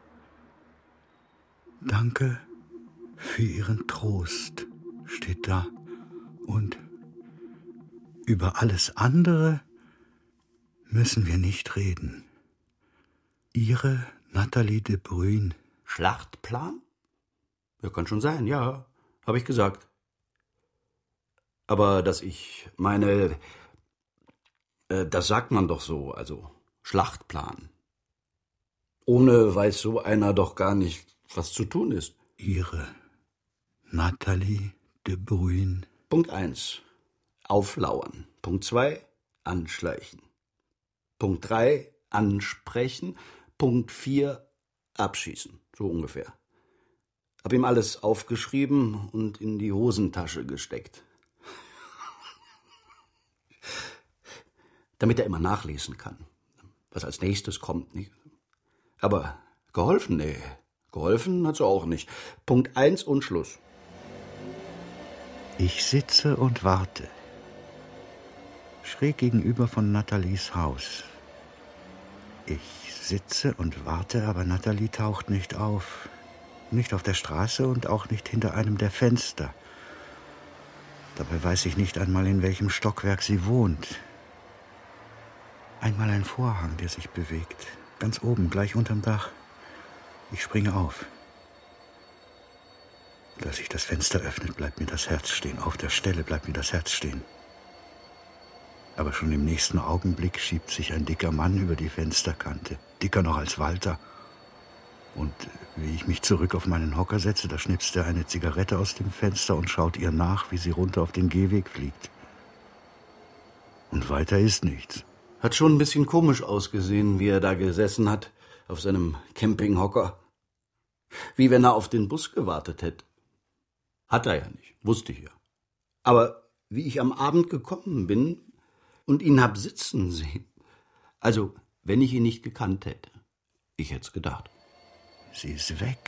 Danke für Ihren Trost, steht da. Und über alles andere müssen wir nicht reden. Ihre Natalie de Bruyn. Schlachtplan? Ja, kann schon sein, ja, habe ich gesagt. Aber dass ich meine, das sagt man doch so, also Schlachtplan. Ohne weiß so einer doch gar nicht, was zu tun ist. Ihre Nathalie de Bruyne. Punkt 1. Auflauern. Punkt 2. Anschleichen. Punkt 3. Ansprechen. Punkt 4. Abschießen. So ungefähr. Hab ihm alles aufgeschrieben und in die Hosentasche gesteckt. Damit er immer nachlesen kann, was als nächstes kommt. Nicht? Aber geholfen, nee. Geholfen hat's auch nicht. Punkt 1 und Schluss. Ich sitze und warte. Schräg gegenüber von Nathalies Haus. Ich sitze und warte, aber Nathalie taucht nicht auf. Nicht auf der Straße und auch nicht hinter einem der Fenster. Dabei weiß ich nicht einmal, in welchem Stockwerk sie wohnt. Einmal ein Vorhang, der sich bewegt. Ganz oben, gleich unterm Dach. Ich springe auf. Und als sich das Fenster öffnet, bleibt mir das Herz stehen. Auf der Stelle bleibt mir das Herz stehen. Aber schon im nächsten Augenblick schiebt sich ein dicker Mann über die Fensterkante. Dicker noch als Walter. Und wie ich mich zurück auf meinen Hocker setze, da schnipst er eine Zigarette aus dem Fenster und schaut ihr nach, wie sie runter auf den Gehweg fliegt. Und weiter ist nichts. Hat schon ein bisschen komisch ausgesehen, wie er da gesessen hat, auf seinem Campinghocker. Wie wenn er auf den Bus gewartet hätte. Hat er ja nicht, wusste ich ja. Aber wie ich am Abend gekommen bin und ihn hab sitzen sehen, also wenn ich ihn nicht gekannt hätte, ich hätt's gedacht. Sie ist weg.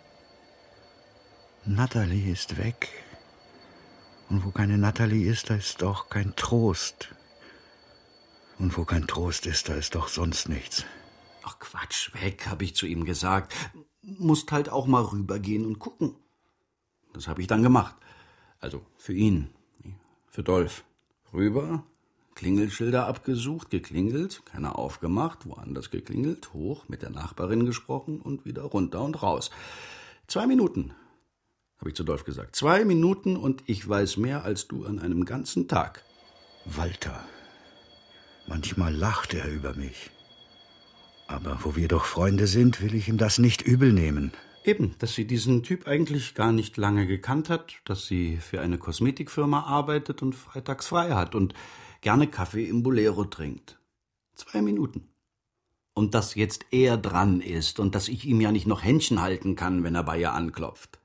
Nathalie ist weg. Und wo keine Nathalie ist, da ist auch kein Trost. Und wo kein Trost ist, da ist doch sonst nichts. Ach Quatsch, weg, hab ich zu ihm gesagt. Musst halt auch mal rübergehen und gucken. Das hab ich dann gemacht. Also für ihn, für Dolf. Rüber, Klingelschilder abgesucht, geklingelt, keiner aufgemacht, woanders geklingelt, hoch, mit der Nachbarin gesprochen und wieder runter und raus. 2 Minuten, habe ich zu Dolf gesagt. 2 Minuten und ich weiß mehr als du an einem ganzen Tag. Walter. Manchmal lacht er über mich. Aber wo wir doch Freunde sind, will ich ihm das nicht übel nehmen. Eben, dass sie diesen Typ eigentlich gar nicht lange gekannt hat, dass sie für eine Kosmetikfirma arbeitet und freitags frei hat und gerne Kaffee im Bolero trinkt. 2 Minuten. Und dass jetzt er dran ist und dass ich ihm ja nicht noch Händchen halten kann, wenn er bei ihr anklopft.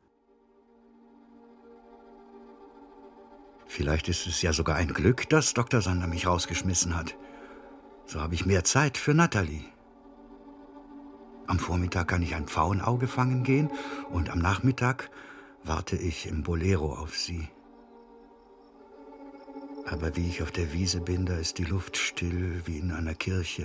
Vielleicht ist es ja sogar ein Glück, dass Dr. Sander mich rausgeschmissen hat. So habe ich mehr Zeit für Nathalie. Am Vormittag kann ich ein Pfauenauge fangen gehen und am Nachmittag warte ich im Bolero auf sie. Aber wie ich auf der Wiese bin, da ist die Luft still wie in einer Kirche.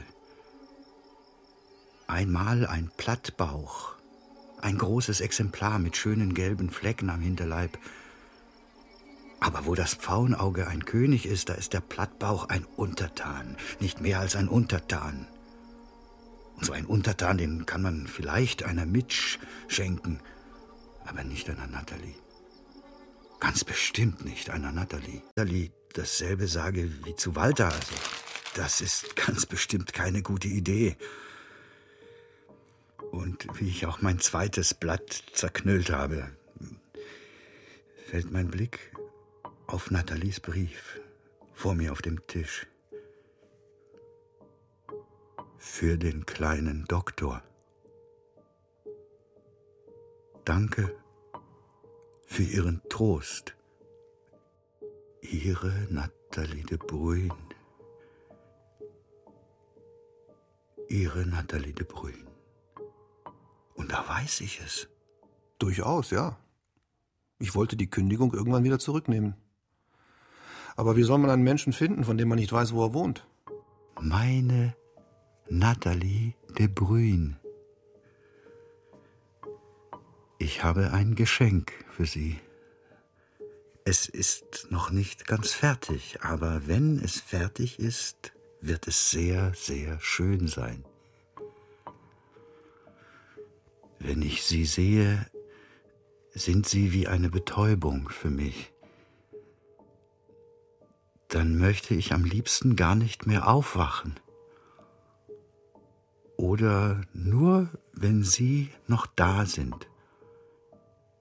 Einmal ein Plattbauch, ein großes Exemplar mit schönen gelben Flecken am Hinterleib. Aber wo das Pfauenauge ein König ist, da ist der Plattbauch ein Untertan, nicht mehr als ein Untertan. Und so ein Untertan, den kann man vielleicht einer Mitsch schenken, aber nicht einer Nathalie. Ganz bestimmt nicht einer Nathalie. Nathalie dasselbe sage wie zu Walter, also das ist ganz bestimmt keine gute Idee. Und wie ich auch mein zweites Blatt zerknüllt habe, fällt mein Blick auf Nathalies Brief vor mir auf dem Tisch. Für den kleinen Doktor. Danke für Ihren Trost. Ihre Nathalie de Bruyne. Ihre Nathalie de Bruyne. Und da weiß ich es. Durchaus, ja. Ich wollte die Kündigung irgendwann wieder zurücknehmen. Aber wie soll man einen Menschen finden, von dem man nicht weiß, wo er wohnt? Meine Nathalie de Bruyne. Ich habe ein Geschenk für Sie. Es ist noch nicht ganz fertig, aber wenn es fertig ist, wird es sehr, sehr schön sein. Wenn ich Sie sehe, sind Sie wie eine Betäubung für mich. Dann möchte ich am liebsten gar nicht mehr aufwachen. Oder nur, wenn Sie noch da sind.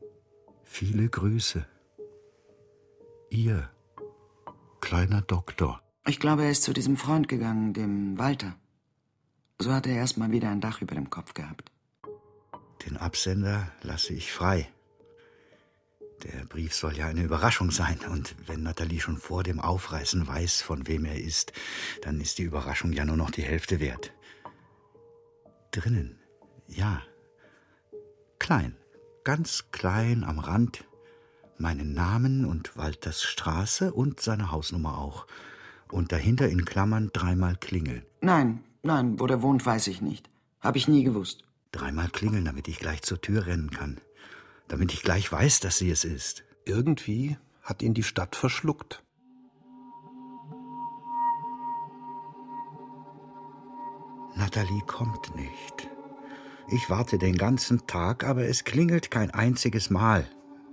Viele Grüße. Ihr, kleiner Doktor. Ich glaube, er ist zu diesem Freund gegangen, dem Walter. So hat er erst mal wieder ein Dach über dem Kopf gehabt. Den Absender lasse ich frei. Der Brief soll ja eine Überraschung sein. Und wenn Nathalie schon vor dem Aufreißen weiß, von wem er ist, dann ist die Überraschung ja nur noch die Hälfte wert. Drinnen, ja. Klein, ganz klein am Rand. Meinen Namen und Walters Straße und seine Hausnummer auch. Und dahinter in Klammern 3-mal klingeln. Nein, wo der wohnt, weiß ich nicht. Hab ich nie gewusst. 3-mal klingeln, damit ich gleich zur Tür rennen kann. Damit ich gleich weiß, dass sie es ist. Irgendwie hat ihn die Stadt verschluckt. Nathalie kommt nicht. Ich warte den ganzen Tag, aber es klingelt kein einziges Mal.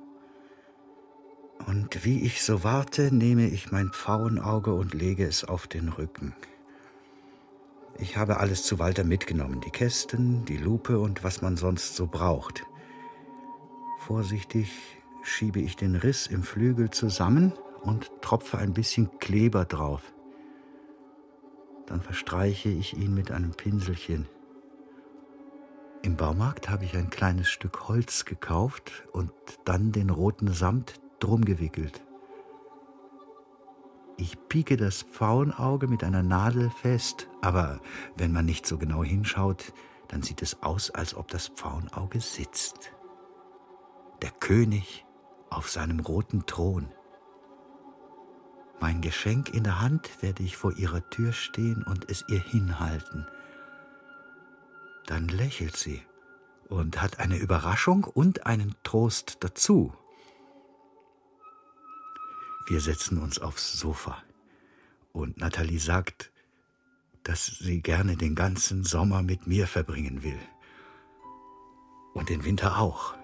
Und wie ich so warte, nehme ich mein Pfauenauge und lege es auf den Rücken. Ich habe alles zu Walter mitgenommen, die Kästen, die Lupe und was man sonst so braucht. Vorsichtig schiebe ich den Riss im Flügel zusammen und tropfe ein bisschen Kleber drauf. Dann verstreiche ich ihn mit einem Pinselchen. Im Baumarkt habe ich ein kleines Stück Holz gekauft und dann den roten Samt drum gewickelt. Ich pieke das Pfauenauge mit einer Nadel fest, aber wenn man nicht so genau hinschaut, dann sieht es aus, als ob das Pfauenauge sitzt. Der König auf seinem roten Thron. Mein Geschenk in der Hand werde ich vor ihrer Tür stehen und es ihr hinhalten. Dann lächelt sie und hat eine Überraschung und einen Trost dazu. Wir setzen uns aufs Sofa und Nathalie sagt, dass sie gerne den ganzen Sommer mit mir verbringen will. Und den Winter auch.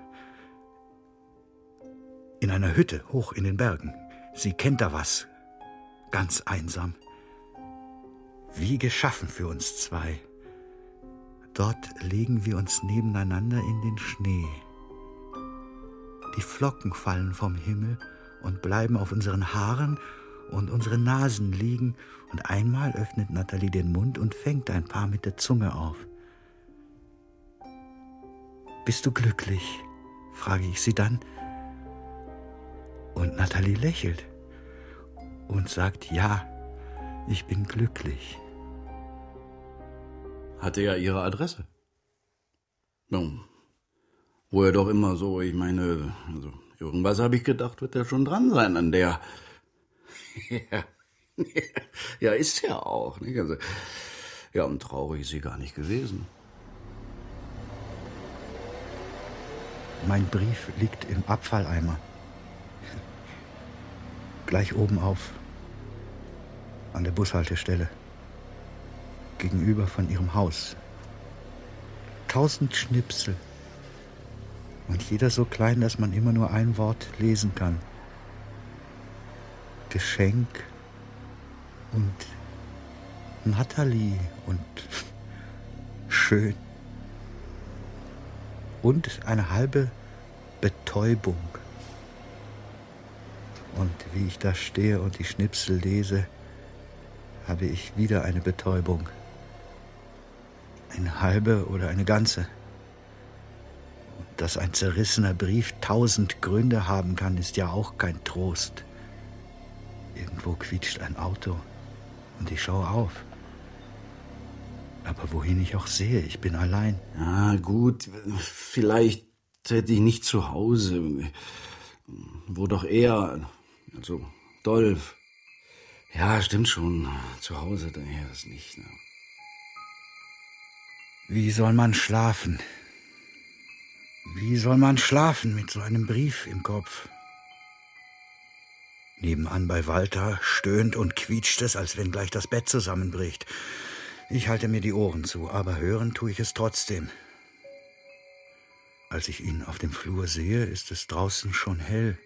In einer Hütte hoch in den Bergen. Sie kennt da was. Ganz einsam. Wie geschaffen für uns zwei. Dort legen wir uns nebeneinander in den Schnee. Die Flocken fallen vom Himmel und bleiben auf unseren Haaren und unseren Nasen liegen. Und einmal öffnet Nathalie den Mund und fängt ein paar mit der Zunge auf. »Bist du glücklich?« frage ich sie dann. Und Nathalie lächelt und sagt, ja, ich bin glücklich. Hatte ja ihre Adresse. Nun, wo er doch immer so, ich meine, also irgendwas habe ich gedacht, wird er schon dran sein an der. Ja, ist ja auch. Nicht? Also, ja, und traurig ist sie gar nicht gewesen. Mein Brief liegt im Abfalleimer. Gleich oben auf, an der Bushaltestelle, gegenüber von ihrem Haus. 1000 Schnipsel. Und jeder so klein, dass man immer nur ein Wort lesen kann. Geschenk und Nathalie und schön. Und eine halbe Betäubung. Und wie ich da stehe und die Schnipsel lese, habe ich wieder eine Betäubung. Eine halbe oder eine ganze. Und dass ein zerrissener Brief 1000 Gründe haben kann, ist ja auch kein Trost. Irgendwo quietscht ein Auto und ich schaue auf. Aber wohin ich auch sehe, ich bin allein. Ja, gut, vielleicht hätte ich nicht zu Hause, wo doch er, also Dolf. Ja, stimmt schon, zu Hause, daher ist nicht. Ne? Wie soll man schlafen? Wie soll man schlafen mit so einem Brief im Kopf? Nebenan bei Walter stöhnt und quietscht es, als wenn gleich das Bett zusammenbricht. Ich halte mir die Ohren zu, aber hören tue ich es trotzdem. Als ich ihn auf dem Flur sehe, ist es draußen schon hell.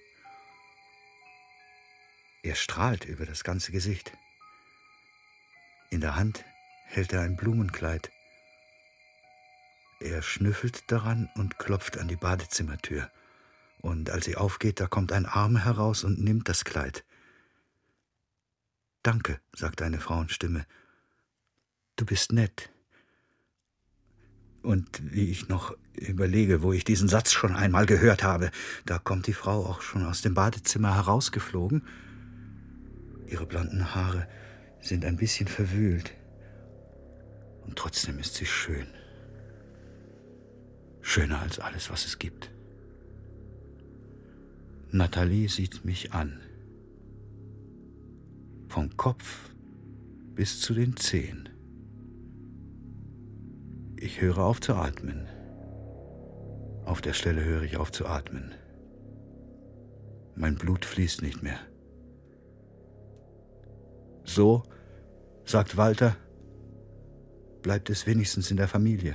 Er strahlt über das ganze Gesicht. In der Hand hält er ein Blumenkleid. Er schnüffelt daran und klopft an die Badezimmertür Und als sie aufgeht, da kommt ein Arm heraus und nimmt das Kleid. »Danke«, sagt eine Frauenstimme. »Du bist nett.« Und wie ich noch überlege, wo ich diesen Satz schon einmal gehört habe, da kommt die Frau auch schon aus dem Badezimmer herausgeflogen. Ihre blonden Haare sind ein bisschen verwühlt. Und trotzdem ist sie schön. Schöner als alles, was es gibt. Nathalie sieht mich an. Vom Kopf bis zu den Zehen. Ich höre auf zu atmen. Auf der Stelle höre ich auf zu atmen. Mein Blut fließt nicht mehr. So, sagt Walter, bleibt es wenigstens in der Familie.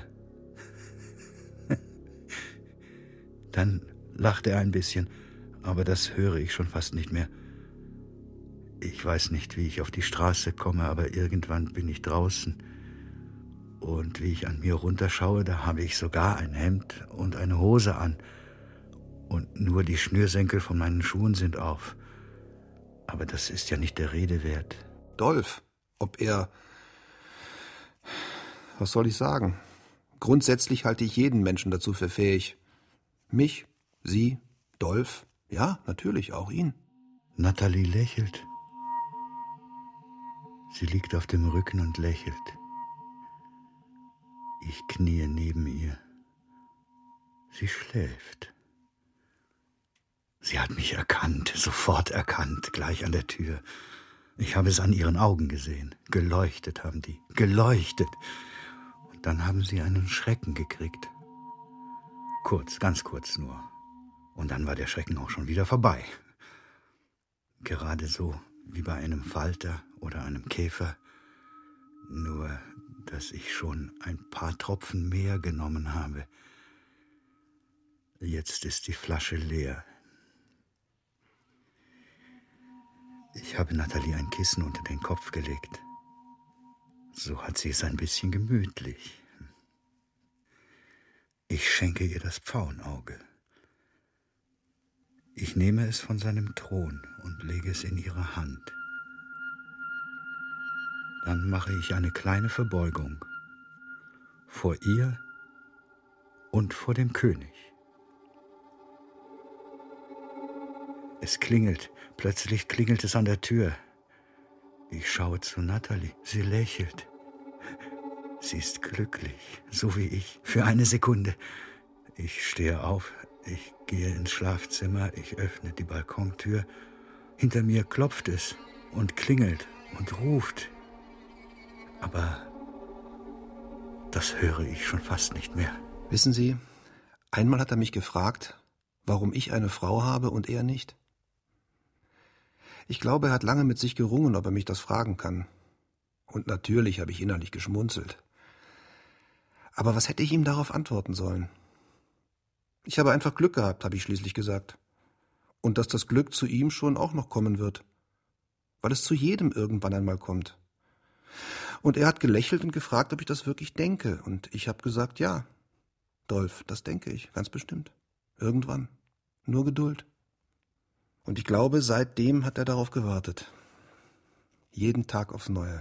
Dann lacht er ein bisschen, aber das höre ich schon fast nicht mehr. Ich weiß nicht, wie ich auf die Straße komme, aber irgendwann bin ich draußen. Und wie ich an mir runterschaue, da habe ich sogar ein Hemd und eine Hose an. Und nur die Schnürsenkel von meinen Schuhen sind auf. Aber das ist ja nicht der Rede wert. Dolf, ob er... Was soll ich sagen? Grundsätzlich halte ich jeden Menschen dazu für fähig. Mich, Sie, Dolf, ja, natürlich, auch ihn. Nathalie lächelt. Sie liegt auf dem Rücken und lächelt. Ich kniee neben ihr. Sie schläft. Sie hat mich erkannt, sofort erkannt, gleich an der Tür. Ich habe es an ihren Augen gesehen. Geleuchtet haben die, geleuchtet. Und dann haben sie einen Schrecken gekriegt. Kurz, ganz kurz nur. Und dann war der Schrecken auch schon wieder vorbei. Gerade so wie bei einem Falter oder einem Käfer. Nur, dass ich schon ein paar Tropfen mehr genommen habe. Jetzt ist die Flasche leer. Ich habe Nathalie ein Kissen unter den Kopf gelegt. So hat sie es ein bisschen gemütlich. Ich schenke ihr das Pfauenauge. Ich nehme es von seinem Thron und lege es in ihre Hand. Dann mache ich eine kleine Verbeugung vor ihr und vor dem König. Es klingelt, plötzlich klingelt es an der Tür. Ich schaue zu Nathalie, sie lächelt. Sie ist glücklich, so wie ich, für eine Sekunde. Ich stehe auf, ich gehe ins Schlafzimmer, ich öffne die Balkontür. Hinter mir klopft es und klingelt und ruft. Aber das höre ich schon fast nicht mehr. Wissen Sie, einmal hat er mich gefragt, warum ich eine Frau habe und er nicht. Ich glaube, er hat lange mit sich gerungen, ob er mich das fragen kann. Und natürlich habe ich innerlich geschmunzelt. Aber was hätte ich ihm darauf antworten sollen? Ich habe einfach Glück gehabt, habe ich schließlich gesagt. Und dass das Glück zu ihm schon auch noch kommen wird. Weil es zu jedem irgendwann einmal kommt. Und er hat gelächelt und gefragt, ob ich das wirklich denke. Und ich habe gesagt, ja, Dolf, das denke ich, ganz bestimmt. Irgendwann. Nur Geduld. Und ich glaube, seitdem hat er darauf gewartet. Jeden Tag aufs Neue.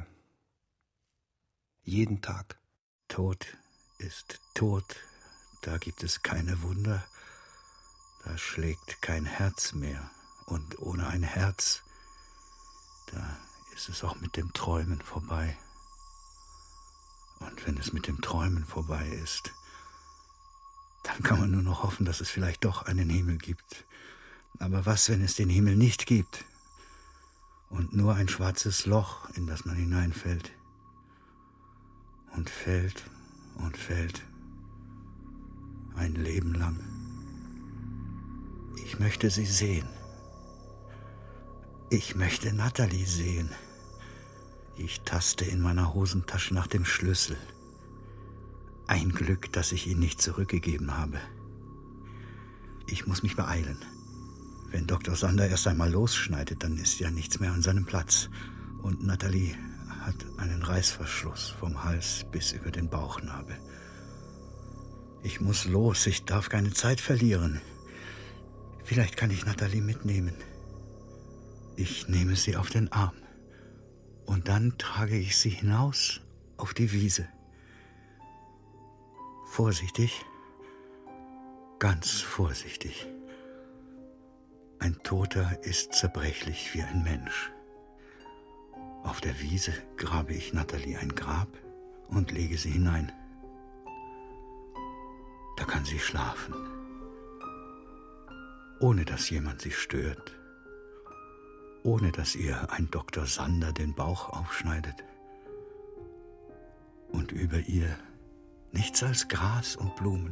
Jeden Tag. Tod ist tot. Da gibt es keine Wunder. Da schlägt kein Herz mehr. Und ohne ein Herz, da ist es auch mit dem Träumen vorbei. Und wenn es mit dem Träumen vorbei ist, dann kann man nur noch hoffen, dass es vielleicht doch einen Himmel gibt. Aber was, wenn es den Himmel nicht gibt und nur ein schwarzes Loch, in das man hineinfällt und fällt und fällt, ein Leben lang. Ich möchte sie sehen. Ich möchte Nathalie sehen. Ich taste in meiner Hosentasche nach dem Schlüssel. Ein Glück, dass ich ihn nicht zurückgegeben habe. Ich muss mich beeilen. Wenn Dr. Sander erst einmal losschneidet, dann ist ja nichts mehr an seinem Platz. Und Nathalie hat einen Reißverschluss vom Hals bis über den Bauchnabel. Ich muss los, ich darf keine Zeit verlieren. Vielleicht kann ich Nathalie mitnehmen. Ich nehme sie auf den Arm. Und dann trage ich sie hinaus auf die Wiese. Vorsichtig, ganz vorsichtig. Ein Toter ist zerbrechlich wie ein Mensch. Auf der Wiese grabe ich Nathalie ein Grab und lege sie hinein. Da kann sie schlafen, ohne dass jemand sie stört, ohne dass ihr ein Dr. Sander den Bauch aufschneidet und über ihr nichts als Gras und Blumen.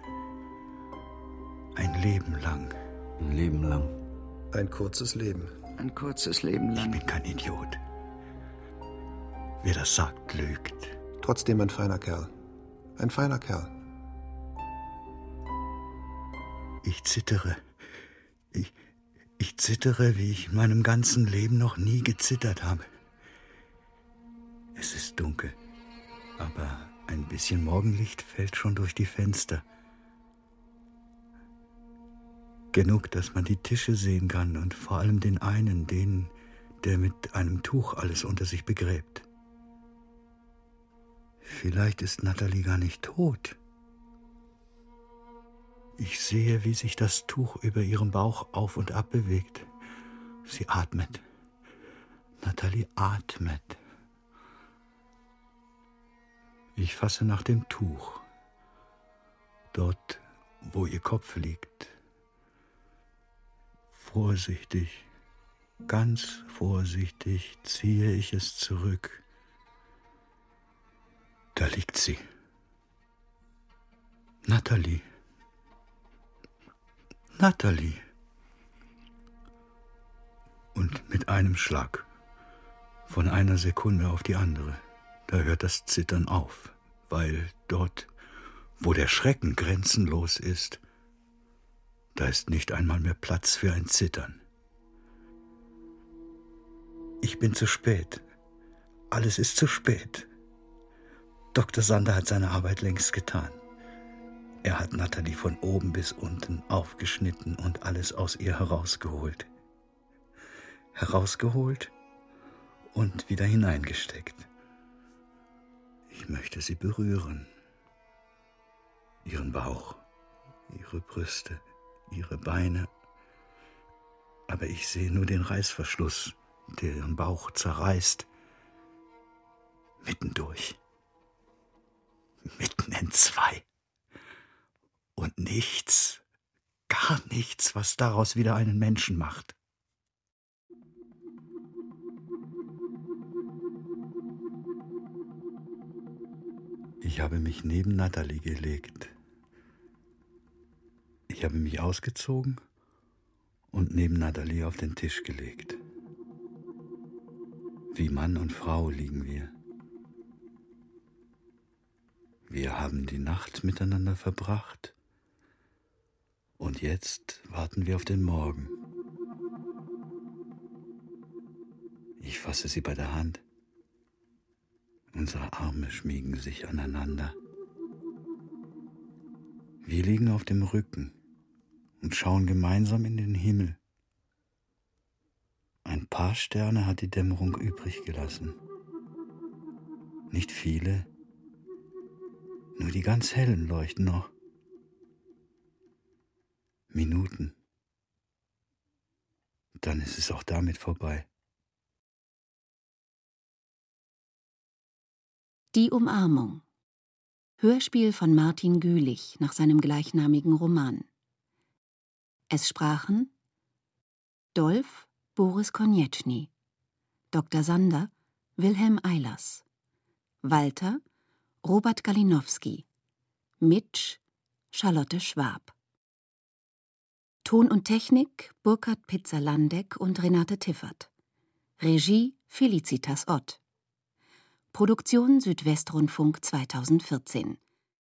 Ein Leben lang. Ein Leben lang. Ein kurzes Leben. Ein kurzes Leben Ich lang. bin kein Idiot. Wer das sagt, lügt. Trotzdem ein feiner Kerl. Ein feiner Kerl. Ich zittere. Ich zittere, wie ich in meinem ganzen Leben noch nie gezittert habe. Es ist dunkel, aber ein bisschen Morgenlicht fällt schon durch die Fenster. Genug, dass man die Tische sehen kann und vor allem den einen, den, der mit einem Tuch alles unter sich begräbt. Vielleicht ist Nathalie gar nicht tot. Ich sehe, wie sich das Tuch über ihrem Bauch auf und ab bewegt. Sie atmet. Nathalie atmet. Ich fasse nach dem Tuch. Dort, wo ihr Kopf liegt. Vorsichtig, ganz vorsichtig ziehe ich es zurück. Da liegt sie. Nathalie. Nathalie. Und mit einem Schlag, von einer Sekunde auf die andere, da hört das Zittern auf, weil dort, wo der Schrecken grenzenlos ist, da ist nicht einmal mehr Platz für ein Zittern. Ich bin zu spät. Alles ist zu spät. Dr. Sander hat seine Arbeit längst getan. Er hat Nathalie von oben bis unten aufgeschnitten und alles aus ihr herausgeholt. Herausgeholt und wieder hineingesteckt. Ich möchte sie berühren. Ihren Bauch, ihre Brüste, ihre Beine. Aber ich sehe nur den Reißverschluss, der ihren Bauch zerreißt. Mittendurch. Mitten in zwei. Und nichts, gar nichts, was daraus wieder einen Menschen macht. Ich habe mich neben Nathalie gelegt. Ich habe mich ausgezogen und neben Nathalie auf den Tisch gelegt. Wie Mann und Frau liegen wir. Wir haben die Nacht miteinander verbracht. Und jetzt warten wir auf den Morgen. Ich fasse sie bei der Hand. Unsere Arme schmiegen sich aneinander. Wir liegen auf dem Rücken und schauen gemeinsam in den Himmel. Ein paar Sterne hat die Dämmerung übrig gelassen. Nicht viele, nur die ganz hellen leuchten noch. Minuten. Dann ist es auch damit vorbei. Die Umarmung. Hörspiel von Martin Gülich nach seinem gleichnamigen Roman. Es sprachen Dolf Boris Konieczny, Dr. Sander Wilhelm Eilers, Walter Robert Galinowski, Mitch Charlotte Schwab. Ton und Technik Burkhard Pitzer-Landeck und Renate Tiffert. Regie Felicitas Ott. Produktion Südwestrundfunk 2014.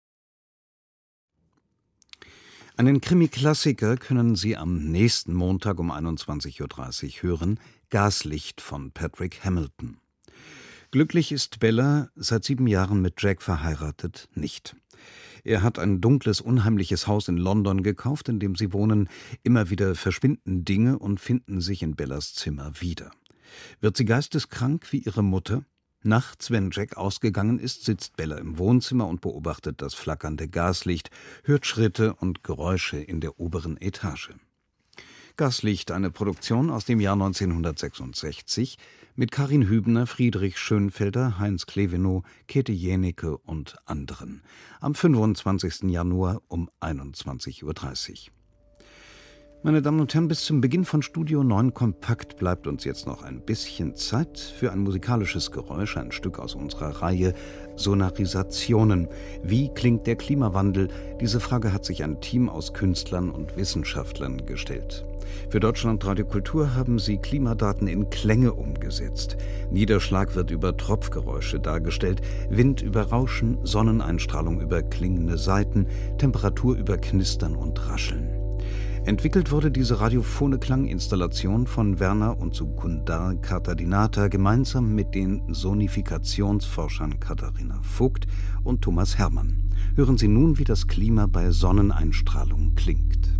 Einen Krimi-Klassiker können Sie am nächsten Montag um 21:30 Uhr hören, Gaslicht von Patrick Hamilton. Glücklich ist Bella, seit 7 Jahren mit Jack verheiratet, nicht. Er hat ein dunkles, unheimliches Haus in London gekauft, in dem sie wohnen. Immer wieder verschwinden Dinge und finden sich in Bellas Zimmer wieder. Wird sie geisteskrank wie ihre Mutter? Nachts, wenn Jack ausgegangen ist, sitzt Bella im Wohnzimmer und beobachtet das flackernde Gaslicht, hört Schritte und Geräusche in der oberen Etage. Gaslicht, eine Produktion aus dem Jahr 1966 mit Karin Hübner, Friedrich Schönfelder, Heinz Klevenow, Käthe Jänicke und anderen. Am 25. Januar um 21:30 Uhr. Meine Damen und Herren, bis zum Beginn von Studio 9 Kompakt bleibt uns jetzt noch ein bisschen Zeit für ein musikalisches Geräusch, ein Stück aus unserer Reihe Sonarisationen. Wie klingt der Klimawandel? Diese Frage hat sich ein Team aus Künstlern und Wissenschaftlern gestellt. Für Deutschlandradio Kultur haben sie Klimadaten in Klänge umgesetzt. Niederschlag wird über Tropfgeräusche dargestellt, Wind über Rauschen, Sonneneinstrahlung über klingende Saiten, Temperatur über Knistern und Rascheln. Entwickelt wurde diese radiophone Klanginstallation von Werner und Sukundar Kartadinata gemeinsam mit den Sonifikationsforschern Katharina Vogt und Thomas Hermann. Hören Sie nun, wie das Klima bei Sonneneinstrahlung klingt.